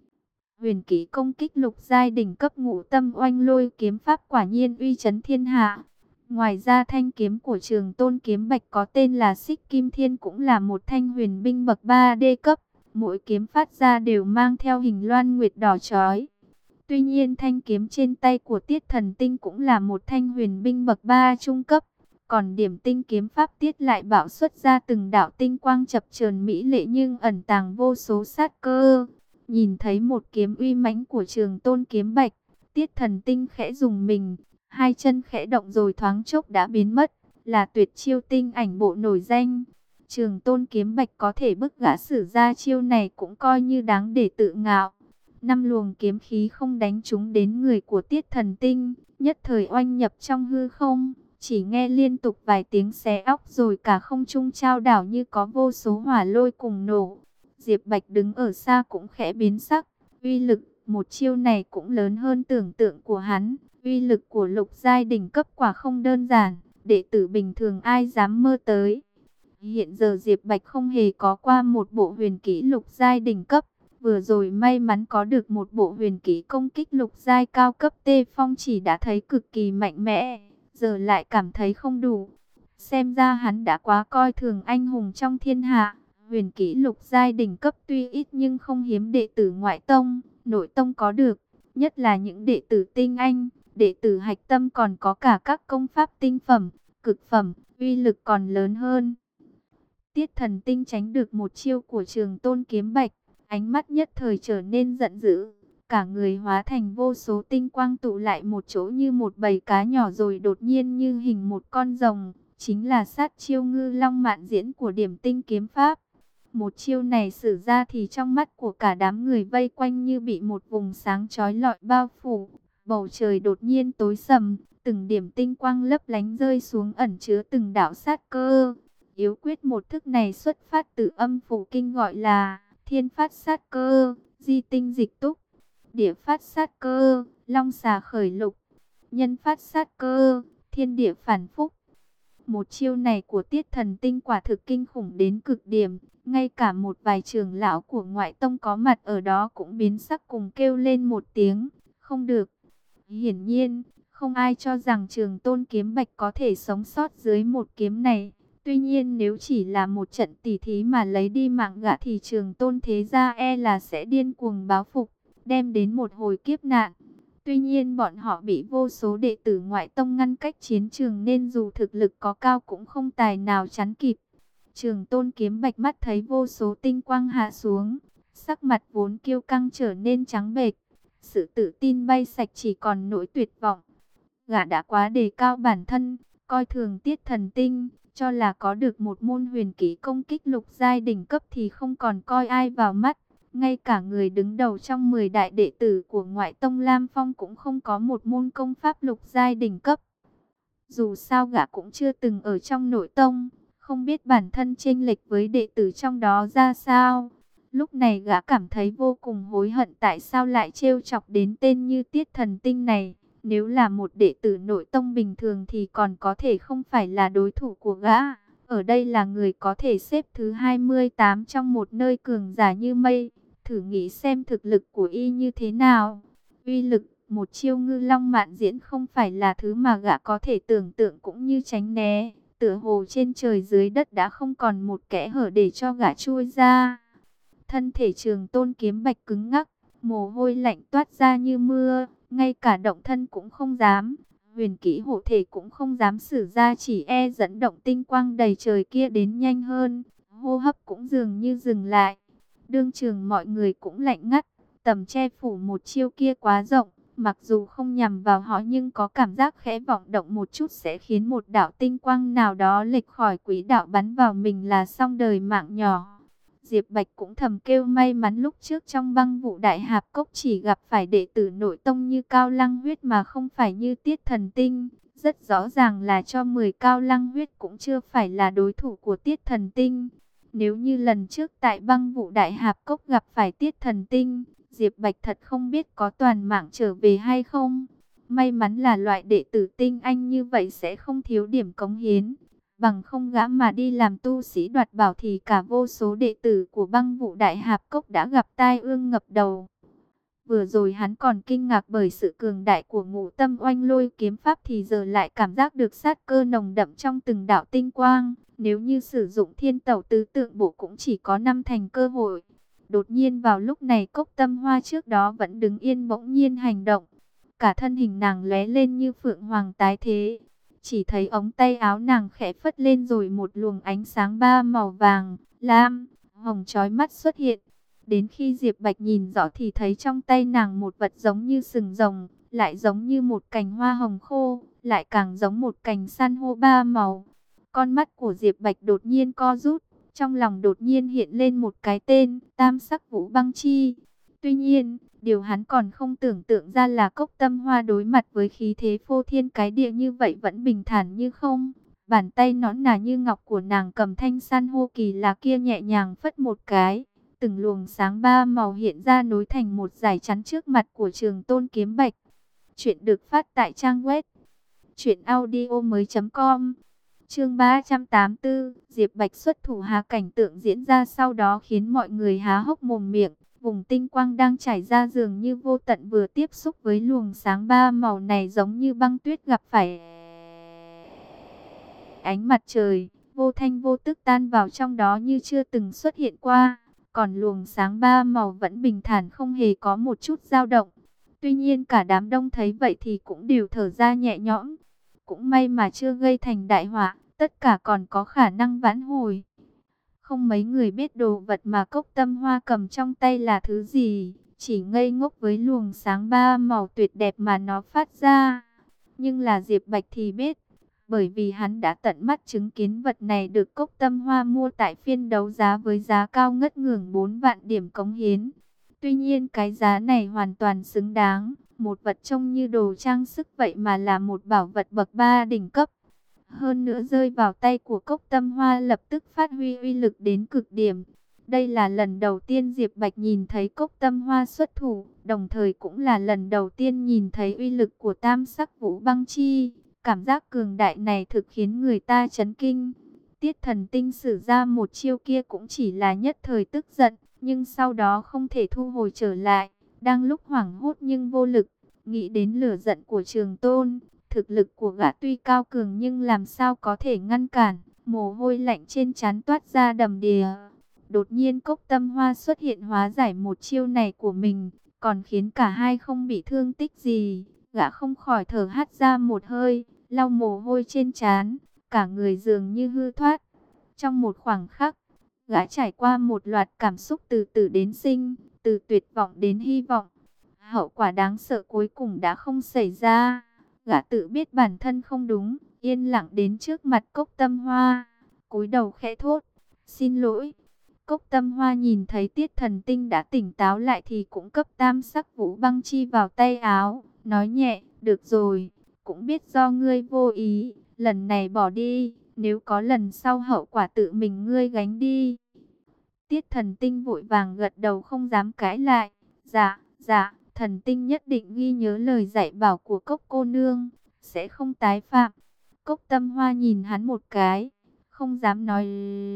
Huyền kỹ công kích lục giai đỉnh cấp Ngũ Tâm Oanh Lôi kiếm pháp quả nhiên uy chấn thiên hạ. Ngoài ra thanh kiếm của Trường Tôn Kiếm Bạch có tên là Xích Kim Thiên cũng là một thanh huyền binh bậc 3D cấp. Mỗi kiếm phát ra đều mang theo hình loan nguyệt đỏ chói. Tuy nhiên thanh kiếm trên tay của Tiết Thần Tinh cũng là một thanh huyền binh bậc 3 trung cấp. Còn điểm tinh kiếm pháp Tiết lại bạo xuất ra từng đạo tinh quang chập chờn mỹ lệ nhưng ẩn tàng vô số sát cơ. Nhìn thấy một kiếm uy mãnh của Trường Tôn Kiếm Bạch, Tiết Thần Tinh khẽ dùng mình, hai chân khẽ động rồi thoáng chốc đã biến mất, là tuyệt chiêu tinh ảnh bộ nổi danh. Trường Tôn Kiếm Bạch có thể bức gã sử ra chiêu này cũng coi như đáng để tự ngạo. Năm luồng kiếm khí không đánh trúng đến người của Tiết Thần Tinh, nhất thời oanh nhập trong hư không, chỉ nghe liên tục vài tiếng xé óc rồi cả không trung chao đảo như có vô số hỏa lôi cùng nổ. Diệp Bạch đứng ở xa cũng khẽ biến sắc, uy lực một chiêu này cũng lớn hơn tưởng tượng của hắn, uy lực của lục giai đỉnh cấp quả không đơn giản, đệ tử bình thường ai dám mơ tới. Hiện giờ Diệp Bạch không hề có qua một bộ huyền kỹ lục giai đỉnh cấp, vừa rồi may mắn có được một bộ huyền kỹ công kích lục giai cao cấp Tê Phong chỉ đã thấy cực kỳ mạnh mẽ, giờ lại cảm thấy không đủ. Xem ra hắn đã quá coi thường anh hùng trong thiên hạ. Huyền kỹ lục giai đỉnh cấp tuy ít nhưng không hiếm đệ tử ngoại tông, nội tông có được, nhất là những đệ tử tinh anh, đệ tử hạch tâm còn có cả các công pháp tinh phẩm, cực phẩm, uy lực còn lớn hơn. Tiết Thần Tinh tránh được một chiêu của Trường Tôn Kiếm Bạch, ánh mắt nhất thời trở nên giận dữ, cả người hóa thành vô số tinh quang tụ lại một chỗ như một bầy cá nhỏ rồi đột nhiên như hình một con rồng, chính là sát chiêu Ngư Long Mạn Diễn của Điểm Tinh kiếm pháp. Một chiêu này sử ra thì trong mắt của cả đám người vây quanh như bị một vùng sáng chói lọi bao phủ, bầu trời đột nhiên tối sầm, từng điểm tinh quang lấp lánh rơi xuống ẩn chứa từng đạo sát cơ. Yếu quyết một thức này xuất phát từ âm phủ kinh gọi là thiên phát sát cơ, di tinh dịch túc, địa phát sát cơ, long xà khởi lục, nhân phát sát cơ, thiên địa phản phúc. Một chiêu này của Tiết Thần Tinh quả thực kinh khủng đến cực điểm, ngay cả một vài trưởng lão của ngoại tông có mặt ở đó cũng biến sắc cùng kêu lên một tiếng, không được. Hiển nhiên, không ai cho rằng Trường Tôn Kiếm Bạch có thể sống sót dưới một kiếm này. Tuy nhiên nếu chỉ là một trận tỉ thí mà lấy đi mạng gã thì Trường Tôn thế gia e là sẽ điên cuồng báo phục, đem đến một hồi kiếp nạn. Tuy nhiên bọn họ bị vô số đệ tử ngoại tông ngăn cách chiến trường nên dù thực lực có cao cũng không tài nào chắn kịp. Trường Tôn Kiếm Bạch mắt thấy vô số tinh quang hạ xuống, sắc mặt vốn kiêu căng trở nên trắng bệch, sự tự tin bay sạch chỉ còn nỗi tuyệt vọng. Gã đã quá đề cao bản thân, coi thường Tiết Thần Tinh, cho là có được một môn huyền kỹ công kích lục giai đỉnh cấp thì không còn coi ai vào mắt. Ngay cả người đứng đầu trong 10 đại đệ tử của ngoại tông Lam Phong cũng không có một môn công pháp lục giai đỉnh cấp. Dù sao gã cũng chưa từng ở trong nội tông, không biết bản thân chênh lệch với đệ tử trong đó ra sao. Lúc này gã cảm thấy vô cùng hối hận tại sao lại trêu chọc đến tên như Tiết Thần Tinh này. Nếu là một đệ tử nội tông bình thường thì còn có thể không phải là đối thủ của gã. Ở đây là người có thể xếp thứ 28 trong một nơi cường giả như mây. Thử nghĩ xem thực lực của y như thế nào. Uy lực một chiêu ngư long mạn diễn không phải là thứ mà gã có thể tưởng tượng cũng như tránh né. Tựa hồ trên trời dưới đất đã không còn một kẽ hở để cho gã chui ra. Thân thể Trường Tôn Kiếm Bạch cứng ngắc, mồ hôi lạnh toát ra như mưa, ngay cả động thân cũng không dám. Huyền kỹ hộ thể cũng không dám sử ra, chỉ e dẫn động tinh quang đầy trời kia đến nhanh hơn. Hô hấp cũng dường như dừng lại. Đương trường mọi người cũng lạnh ngắt, tầm che phủ một chiêu kia quá rộng, mặc dù không nhằm vào họ nhưng có cảm giác khẽ vọng động một chút sẽ khiến một đạo tinh quang nào đó lệch khỏi quỹ đạo bắn vào mình là xong đời mạng nhỏ. Diệp Bạch cũng thầm kêu may mắn lúc trước trong băng vụ đại hạp cốc chỉ gặp phải đệ tử nội tông như Cao Lăng Huyết mà không phải như Tiết Thần Tinh. Rất rõ ràng là cho 10 Cao Lăng Huyết cũng chưa phải là đối thủ của Tiết Thần Tinh. Nếu như lần trước tại băng vụ đại hạp cốc gặp phải Tiết Thần Tinh, Diệp Bạch thật không biết có toàn mạng trở về hay không. May mắn là loại đệ tử tinh anh như vậy sẽ không thiếu điểm cống hiến. Bằng không gã mà đi làm tu sĩ đoạt bảo thì cả vô số đệ tử của băng vụ đại hạp cốc đã gặp tai ương ngập đầu. Vừa rồi hắn còn kinh ngạc bởi sự cường đại của Ngũ Tâm Oanh Lôi kiếm pháp thì giờ lại cảm giác được sát cơ nồng đậm trong từng đạo tinh quang. Nếu như sử dụng Thiên Tẩu tứ tượng bộ cũng chỉ có 5 thành cơ hội. Đột nhiên vào lúc này Cốc Tâm Hoa trước đó vẫn đứng yên bỗng nhiên hành động. Cả thân hình nàng lóe lên như phượng hoàng tái thế. Chỉ thấy ống tay áo nàng khẽ phất lên rồi một luồng ánh sáng ba màu vàng, lam, hồng chói mắt xuất hiện. Đến khi Diệp Bạch nhìn rõ thì thấy trong tay nàng một vật giống như sừng rồng, lại giống như một cành hoa hồng khô, lại càng giống một cành san hô ba màu. Con mắt của Diệp Bạch đột nhiên co rút, trong lòng đột nhiên hiện lên một cái tên, Tam Sắc Vũ Băng Chi. Tuy nhiên, điều hắn còn không tưởng tượng ra là Cốc Tâm Hoa đối mặt với khí thế phô thiên cái địa như vậy vẫn bình thản như không. Bàn tay nõn nà như ngọc của nàng cầm thanh san hô kỳ lạ kia nhẹ nhàng phất một cái. Từng luồng sáng ba màu hiện ra nối thành một dải chắn trước mặt của Trường Tôn Kiếm Bạch. Chuyện được phát tại trang web truyệnaudiomoi.com. Chương 384, Diệp Bạch xuất thủ há cảnh tượng diễn ra sau đó khiến mọi người há hốc mồm miệng. Vùng tinh quang đang trải ra dường như vô tận vừa tiếp xúc với luồng sáng ba màu này giống như băng tuyết gặp phải ánh mặt trời, vô thanh vô tức tan vào trong đó như chưa từng xuất hiện qua. Còn luồng sáng ba màu vẫn bình thản không hề có một chút dao động. Tuy nhiên cả đám đông thấy vậy thì cũng đều thở ra nhẹ nhõm. Cũng may mà chưa gây thành đại họa, tất cả còn có khả năng vãn hồi. Không mấy người biết đồ vật mà Cốc Tâm Hoa cầm trong tay là thứ gì, chỉ ngây ngốc với luồng sáng ba màu tuyệt đẹp mà nó phát ra. Nhưng là Diệp Bạch thì biết, bởi vì hắn đã tận mắt chứng kiến vật này được Cốc Tâm Hoa mua tại phiên đấu giá với giá cao ngất ngưởng 4 vạn điểm cống hiến. Tuy nhiên cái giá này hoàn toàn xứng đáng, Một vật trông như đồ trang sức vậy mà là một bảo vật bậc 3 đỉnh cấp. Hơn nữa rơi vào tay của Cốc Tâm Hoa lập tức phát huy uy lực đến cực điểm. Đây là lần đầu tiên Diệp Bạch nhìn thấy Cốc Tâm Hoa xuất thủ, đồng thời cũng là lần đầu tiên nhìn thấy uy lực của Tam Sắc Vũ Băng Chi. Cảm giác cường đại này thực khiến người ta chấn kinh. Tiết Thần Tinh sử ra một chiêu kia cũng chỉ là nhất thời tức giận, nhưng sau đó không thể thu hồi trở lại. Đang lúc hoảng hốt nhưng vô lực, nghĩ đến lửa giận của Trường Tôn. Thực lực của gã tuy cao cường nhưng làm sao có thể ngăn cản, mồ hôi lạnh trên trán toát ra đầm đìa. Đột nhiên Cốc Tâm Hoa xuất hiện hóa giải một chiêu này của mình, còn khiến cả hai không bị thương tích gì. Gã không khỏi thở hắt ra một hơi, lau mồ hôi trên trán, cả người dường như hư thoát. Trong một khoảng khắc, gã trải qua một loạt cảm xúc từ tử đến sinh, từ tuyệt vọng đến hy vọng. Hậu quả đáng sợ cuối cùng đã không xảy ra. Gã tự biết bản thân không đúng, yên lặng đến trước mặt Cốc Tâm Hoa, cúi đầu khẽ thốt: "Xin lỗi." Cốc Tâm Hoa nhìn thấy Tiết Thần Tinh đã tỉnh táo lại thì cũng cấp Tam Sắc Vũ Băng Chi vào tay áo, nói nhẹ: "Được rồi, cũng biết do ngươi vô ý, lần này bỏ đi, nếu có lần sau hậu quả tự mình ngươi gánh đi." Tiết Thần Tinh vội vàng gật đầu không dám cãi lại: "Dạ, dạ, Thần Tinh nhất định ghi nhớ lời dạy bảo của Cốc cô nương, sẽ không tái phạm." Cốc Tâm Hoa nhìn hắn một cái, không dám nói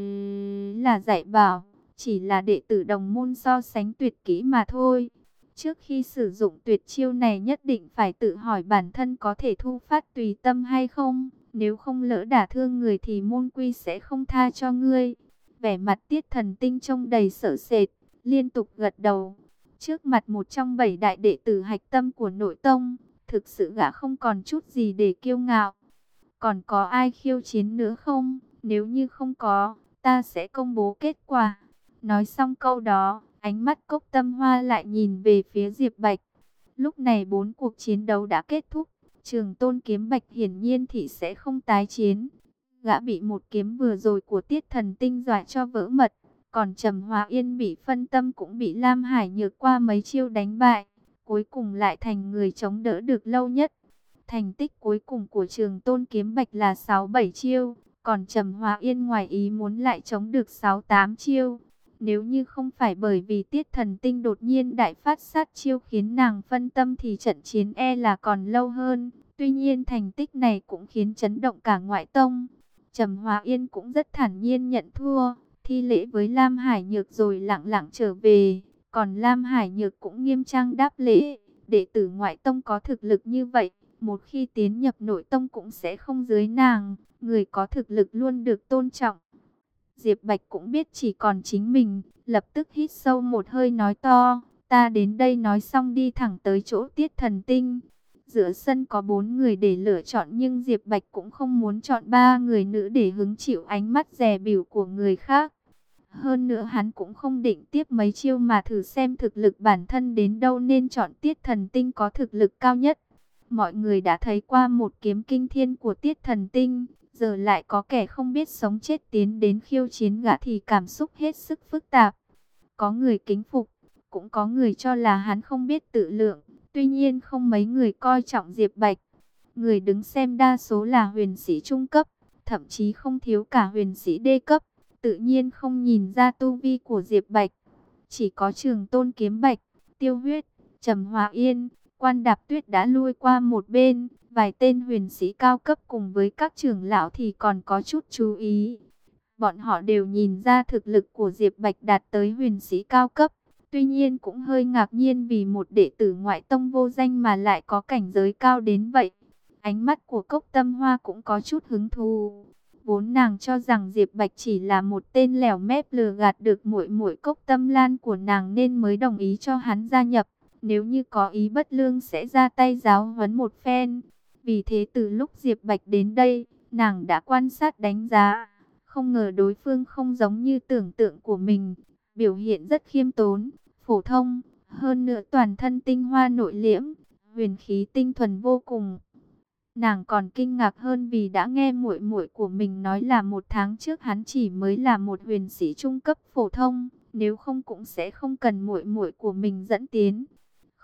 là dạy bảo, chỉ là đệ tử đồng môn so sánh tuyệt kỹ mà thôi. Trước khi sử dụng tuyệt chiêu này nhất định phải tự hỏi bản thân có thể thu phát tùy tâm hay không, nếu không lỡ đả thương người thì môn quy sẽ không tha cho ngươi. Vẻ mặt Tiết Thần Tinh trông đầy sợ sệt, liên tục gật đầu. Trước mặt một trong 7 đại đệ tử hạch tâm của nội tông, thực sự gã không còn chút gì để kiêu ngạo. Còn có ai khiêu chiến nữa không? Nếu như không có, ta sẽ công bố kết quả. Nói xong câu đó, ánh mắt Cốc Tâm Hoa lại nhìn về phía Diệp Bạch. Lúc này 4 cuộc chiến đấu đã kết thúc. Trường Tôn Kiếm Bạch hiển nhiên thì sẽ không tái chiến. Gã bị một kiếm vừa rồi của Tiết Thần Tinh dọa cho vỡ mật. Còn Trầm Hòa Yên bị phân tâm cũng bị Lam Hải Nhược qua mấy chiêu đánh bại. Cuối cùng lại thành người chống đỡ được lâu nhất. Thành tích cuối cùng của Trường Tôn Kiếm Bạch là 6-7 chiêu. Còn Trầm Hòa Yên ngoài ý muốn lại chống được 6-8 chiêu. Nếu như không phải bởi vì Tiết Thần Tinh đột nhiên đại phát sát chiêu khiến nàng phân tâm thì trận chiến e là còn lâu hơn. Tuy nhiên thành tích này cũng khiến chấn động cả ngoại tông. Trầm Hòa Yên cũng rất thản nhiên nhận thua, thi lễ với Lam Hải Nhược rồi lặng lặng trở về. Còn Lam Hải Nhược cũng nghiêm trang đáp lễ. Đệ tử ngoại tông có thực lực như vậy, một khi tiến nhập nội tông cũng sẽ không dưới nàng. Người có thực lực luôn được tôn trọng. Diệp Bạch cũng biết chỉ còn chính mình, lập tức hít sâu một hơi nói to: "Ta đến đây." Nói xong đi thẳng tới chỗ Tiết Thần Tinh. Giữa sân có 4 người để lựa chọn nhưng Diệp Bạch cũng không muốn chọn 3 người nữ để hứng chịu ánh mắt dè bỉu của người khác. Hơn nữa hắn cũng không định tiếp mấy chiêu mà thử xem thực lực bản thân đến đâu nên chọn Tiết Thần Tinh có thực lực cao nhất. Mọi người đã thấy qua một kiếm kinh thiên của Tiết Thần Tinh, giờ lại có kẻ không biết sống chết tiến đến khiêu chiến gã thì cảm xúc hết sức phức tạp. Có người kính phục, cũng có người cho là hắn không biết tự lượng. Tuy nhiên không mấy người coi trọng Diệp Bạch. Người đứng xem đa số là huyền sĩ trung cấp, thậm chí không thiếu cả huyền sĩ đê cấp. Tự nhiên không nhìn ra tu vi của Diệp Bạch. Chỉ có Trường Tôn Kiếm Bạch, Tiêu Huyết, Trầm Hòa Yên, Quan Đạp Tuyết đã lui qua một bên. Vài tên huyền sĩ cao cấp cùng với các trưởng lão thì còn có chút chú ý. Bọn họ đều nhìn ra thực lực của Diệp Bạch đạt tới huyền sĩ cao cấp. Tuy nhiên cũng hơi ngạc nhiên vì một đệ tử ngoại tông vô danh mà lại có cảnh giới cao đến vậy. Ánh mắt của Cốc Tâm Hoa cũng có chút hứng thú. Vốn nàng cho rằng Diệp Bạch chỉ là một tên lèo mép lừa gạt được muội muội Cốc Tâm Lan của nàng nên mới đồng ý cho hắn gia nhập. Nếu như có ý bất lương sẽ ra tay giáo huấn một phen. Vì thế từ lúc Diệp Bạch đến đây, nàng đã quan sát đánh giá. Không ngờ đối phương không giống như tưởng tượng của mình. Biểu hiện rất khiêm tốn, phổ thông, hơn nữa toàn thân tinh hoa nội liễm, huyền khí tinh thuần vô cùng. Nàng còn kinh ngạc hơn vì đã nghe muội muội của mình nói là 1 tháng trước hắn chỉ mới là một huyền sĩ trung cấp phổ thông, nếu không cũng sẽ không cần muội muội của mình dẫn tiến.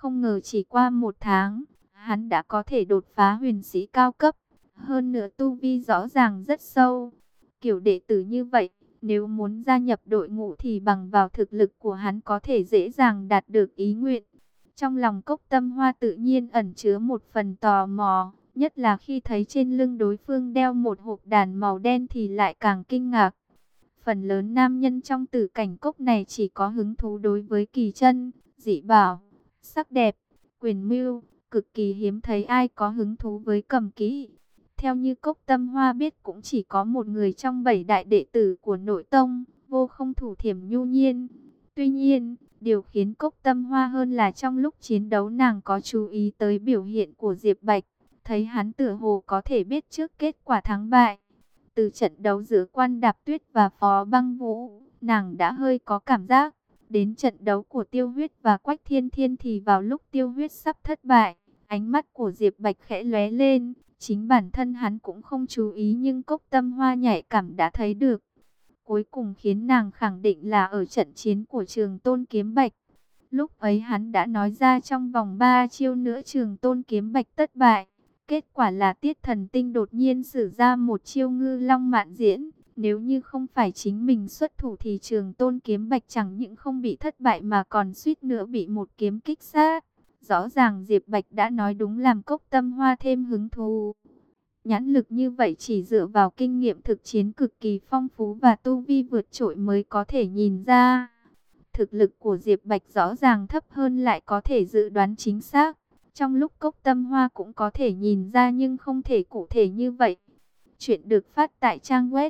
Không ngờ chỉ qua 1 tháng, hắn đã có thể đột phá huyền sĩ cao cấp. Hơn nữa tu vi rõ ràng rất sâu. Kiểu đệ tử như vậy, nếu muốn gia nhập đội ngũ thì bằng vào thực lực của hắn có thể dễ dàng đạt được ý nguyện. Trong lòng Cốc Tâm Hoa tự nhiên ẩn chứa một phần tò mò, nhất là khi thấy trên lưng đối phương đeo một hộp đàn màu đen thì lại càng kinh ngạc. Phần lớn nam nhân trong tử cảnh cốc này chỉ có hứng thú đối với kỳ chân, dị bảo, sắc đẹp, quyền mưu, cực kỳ hiếm thấy ai có hứng thú với cầm kỹ. Theo như Cốc Tâm Hoa biết cũng chỉ có một người trong 7 đại đệ tử của nội tông, Vô Không Thủ Thiểm Nhu Nhiên. Tuy nhiên, điều khiến Cốc Tâm Hoa hơn là trong lúc chiến đấu nàng có chú ý tới biểu hiện của Diệp Bạch, thấy hắn tựa hồ có thể biết trước kết quả thắng bại. Từ trận đấu giữa Quan Đạp Tuyết và Phó Băng Vũ, nàng đã hơi có cảm giác. Đến trận đấu của Tiêu Huyết và Quách Thiên Thiên thì vào lúc Tiêu Huyết sắp thất bại, ánh mắt của Diệp Bạch khẽ lóe lên. Chính bản thân hắn cũng không chú ý nhưng Cốc Tâm Hoa nhạy cảm đã thấy được. Cuối cùng khiến nàng khẳng định là ở trận chiến của Trường Tôn Kiếm Bạch. Lúc ấy hắn đã nói ra trong vòng 3 chiêu nữa Trường Tôn Kiếm Bạch thất bại. Kết quả là Tiết Thần Tinh đột nhiên sử ra một chiêu Ngư Long Mạn Diễn. Nếu như không phải chính mình xuất thủ thì Trường Tôn Kiếm Bạch chẳng những không bị thất bại mà còn suýt nữa bị một kiếm kích sát. Rõ ràng Diệp Bạch đã nói đúng làm Cốc Tâm Hoa thêm hứng thú. Nhãn lực như vậy chỉ dựa vào kinh nghiệm thực chiến cực kỳ phong phú và tu vi vượt trội mới có thể nhìn ra. Thực lực của Diệp Bạch rõ ràng thấp hơn lại có thể dự đoán chính xác. Trong lúc Cốc Tâm Hoa cũng có thể nhìn ra nhưng không thể cụ thể như vậy. Chuyện được phát tại trang web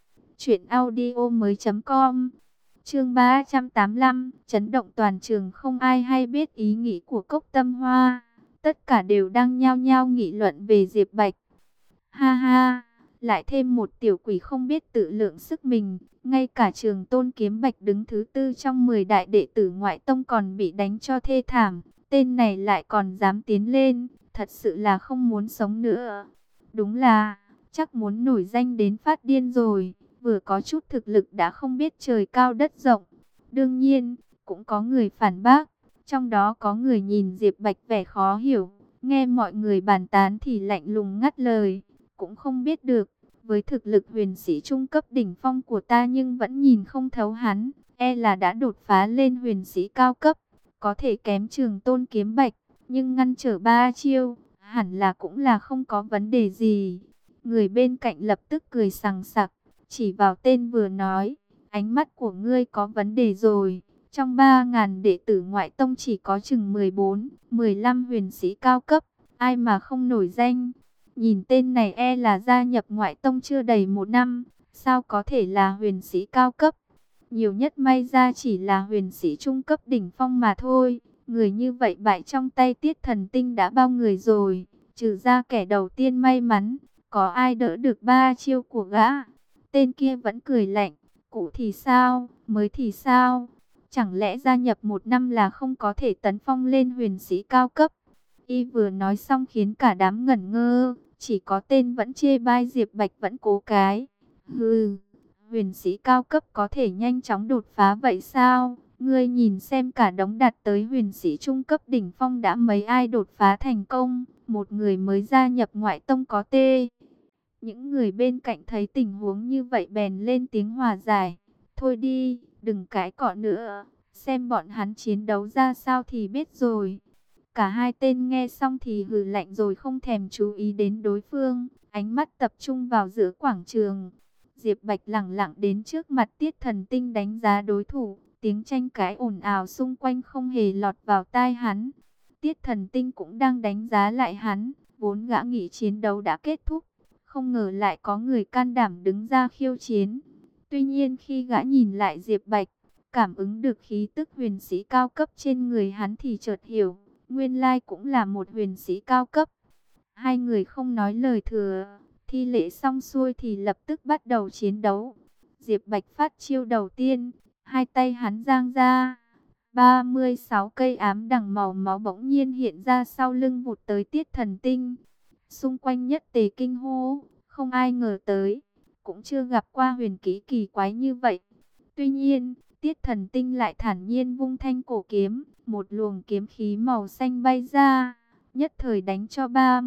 truyệnaudiomoi.com. Chương 385, chấn động toàn trường, không ai hay biết ý nghĩ của Cốc Tâm Hoa. Tất cả đều đang nhao nhao nghị luận về Diệp Bạch. Ha ha, lại thêm một tiểu quỷ không biết tự lượng sức mình. Ngay cả Trường Tôn Kiếm Bạch đứng thứ 4 trong 10 đại đệ tử ngoại tông còn bị đánh cho thê thảm. Tên này lại còn dám tiến lên, thật sự là không muốn sống nữa. Đúng là, chắc muốn nổi danh đến phát điên rồi. Vừa có chút thực lực đã không biết trời cao đất rộng. Đương nhiên, cũng có người phản bác. Trong đó có người nhìn Diệp Bạch vẻ khó hiểu. Nghe mọi người bàn tán thì lạnh lùng ngắt lời. Cũng không biết được, với thực lực huyền sĩ trung cấp đỉnh phong của ta nhưng vẫn nhìn không thấu hắn. E là đã đột phá lên huyền sĩ cao cấp. Có thể kém Trường Tôn Kiếm Bạch, nhưng ngăn trở 3 chiêu, hẳn là cũng là không có vấn đề gì. Người bên cạnh lập tức cười sằng sặc, chỉ vào tên vừa nói, ánh mắt của ngươi có vấn đề rồi. Trong 3.000 đệ tử ngoại tông chỉ có chừng 14, 15 huyền sĩ cao cấp, ai mà không nổi danh. Nhìn tên này e là gia nhập ngoại tông chưa đầy 1 năm, sao có thể là huyền sĩ cao cấp. Nhiều nhất may ra chỉ là huyền sĩ trung cấp đỉnh phong mà thôi. Người như vậy bại trong tay Tiết Thần Tinh đã bao người rồi. Trừ ra kẻ đầu tiên may mắn, có ai đỡ được 3 chiêu của gã. Tên kia vẫn cười lạnh. Cũ thì sao, mới thì sao? Chẳng lẽ gia nhập 1 năm là không có thể tấn phong lên huyền sĩ cao cấp? Y vừa nói xong khiến cả đám ngẩn ngơ. Chỉ có tên vẫn chê bai Diệp Bạch vẫn cố cái. Hừ, huyền sĩ cao cấp có thể nhanh chóng đột phá vậy sao? Ngươi nhìn xem cả đống đạt tới huyền sĩ trung cấp đỉnh phong đã mấy ai đột phá thành công. Một người mới gia nhập ngoại tông có tê. Những người bên cạnh thấy tình huống như vậy bèn lên tiếng hòa giải. Thôi đi, đừng cãi cọ nữa. Xem bọn hắn chiến đấu ra sao thì biết rồi. Cả hai tên nghe xong thì hừ lạnh rồi không thèm chú ý đến đối phương. Ánh mắt tập trung vào giữa quảng trường. Diệp Bạch lẳng lặng đến trước mặt Tiết Thần Tinh đánh giá đối thủ. Tiếng tranh cãi ồn ào xung quanh không hề lọt vào tai hắn. Tiết Thần Tinh cũng đang đánh giá lại hắn. Vốn gã nghĩ chiến đấu đã kết thúc. Không ngờ lại có người can đảm đứng ra khiêu chiến. Tuy nhiên khi gã nhìn lại Diệp Bạch, cảm ứng được khí tức huyền sĩ cao cấp trên người hắn thì chợt hiểu. Nguyên lai cũng là một huyền sĩ cao cấp. Hai người không nói lời thừa. Thi lễ xong xuôi thì lập tức bắt đầu chiến đấu. Diệp Bạch phát chiêu đầu tiên. Hai tay hắn giang ra. 36 cây ám đằng màu máu bỗng nhiên hiện ra sau lưng vụt tới Tiết Thần Tinh. Xung quanh nhất tề kinh hô. Không ai ngờ tới. Cũng chưa gặp qua huyền kỹ kỳ quái như vậy. Tuy nhiên, Tiết Thần Tinh lại thản nhiên vung thanh cổ kiếm, một luồng kiếm khí màu xanh bay ra, nhất thời đánh cho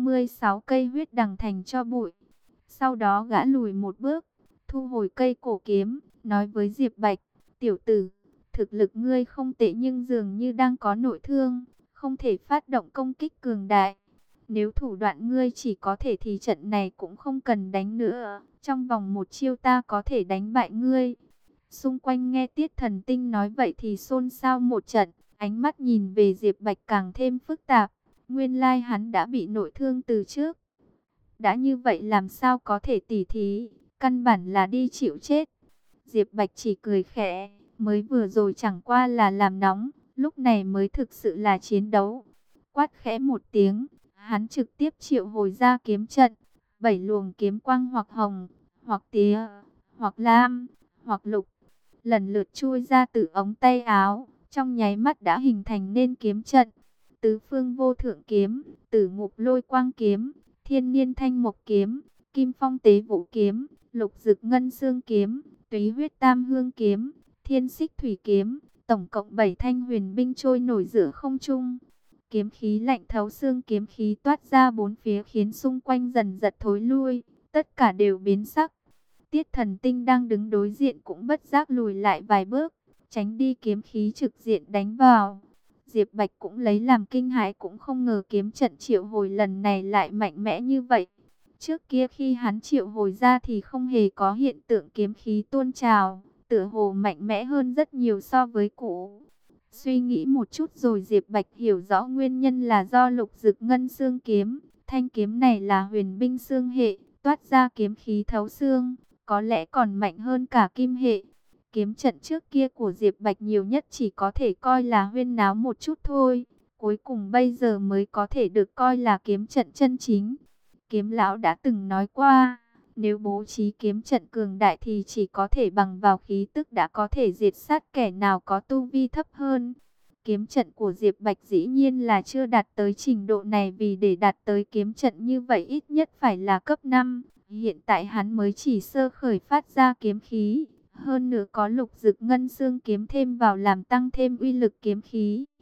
36 cây huyết đằng thành cho bụi. Sau đó gã lùi một bước, thu hồi cây cổ kiếm, nói với Diệp Bạch, tiểu tử, thực lực ngươi không tệ nhưng dường như đang có nội thương, không thể phát động công kích cường đại. Nếu thủ đoạn ngươi chỉ có thể thì trận này cũng không cần đánh nữa, trong vòng một chiêu ta có thể đánh bại ngươi. Xung quanh nghe Tiết Thần Tinh nói vậy thì xôn xao một trận, ánh mắt nhìn về Diệp Bạch càng thêm phức tạp. Nguyên lai hắn đã bị nội thương từ trước. Đã như vậy làm sao có thể tỉ thí, căn bản là đi chịu chết. Diệp Bạch chỉ cười khẽ, mới vừa rồi chẳng qua là làm nóng, lúc này mới thực sự là chiến đấu. Quát khẽ một tiếng, hắn trực tiếp triệu hồi ra kiếm trận, 7 luồng kiếm quang hoặc hồng, hoặc tía, hoặc lam, hoặc lục, lần lượt chui ra từ ống tay áo, trong nháy mắt đã hình thành nên kiếm trận. Tứ phương vô thượng kiếm, tử ngục lôi quang kiếm, thiên niên thanh mộc kiếm, kim phong tế vũ kiếm, lục dực ngân xương kiếm, túy huyết tam hương kiếm, thiên xích thủy kiếm, tổng cộng 7 thanh huyền binh trôi nổi giữa không trung. Kiếm khí lạnh thấu xương, kiếm khí toát ra bốn phía khiến xung quanh dần dần thối lui, tất cả đều biến sắc. Tiết Thần Tinh đang đứng đối diện cũng bất giác lùi lại vài bước, tránh đi kiếm khí trực diện đánh vào. Diệp Bạch cũng lấy làm kinh hãi, cũng không ngờ kiếm trận triệu hồi lần này lại mạnh mẽ như vậy. Trước kia khi hắn triệu hồi ra thì không hề có hiện tượng kiếm khí tuôn trào, tựa hồ mạnh mẽ hơn rất nhiều so với cũ. Suy nghĩ một chút rồi Diệp Bạch hiểu rõ nguyên nhân là do lục dực ngân xương kiếm. Thanh kiếm này là huyền binh xương hệ, toát ra kiếm khí thấu xương, có lẽ còn mạnh hơn cả kim hệ. Kiếm trận trước kia của Diệp Bạch nhiều nhất chỉ có thể coi là huyên náo một chút thôi. Cuối cùng bây giờ mới có thể được coi là kiếm trận chân chính. Kiếm lão đã từng nói qua, nếu bố trí kiếm trận cường đại thì chỉ có thể bằng vào khí tức đã có thể diệt sát kẻ nào có tu vi thấp hơn. Kiếm trận của Diệp Bạch dĩ nhiên là chưa đạt tới trình độ này, vì để đạt tới kiếm trận như vậy ít nhất phải là cấp 5. Hiện tại hắn mới chỉ sơ khởi phát ra kiếm khí. Hơn nữa có lục dực ngân xương kiếm thêm vào làm tăng thêm uy lực kiếm khí.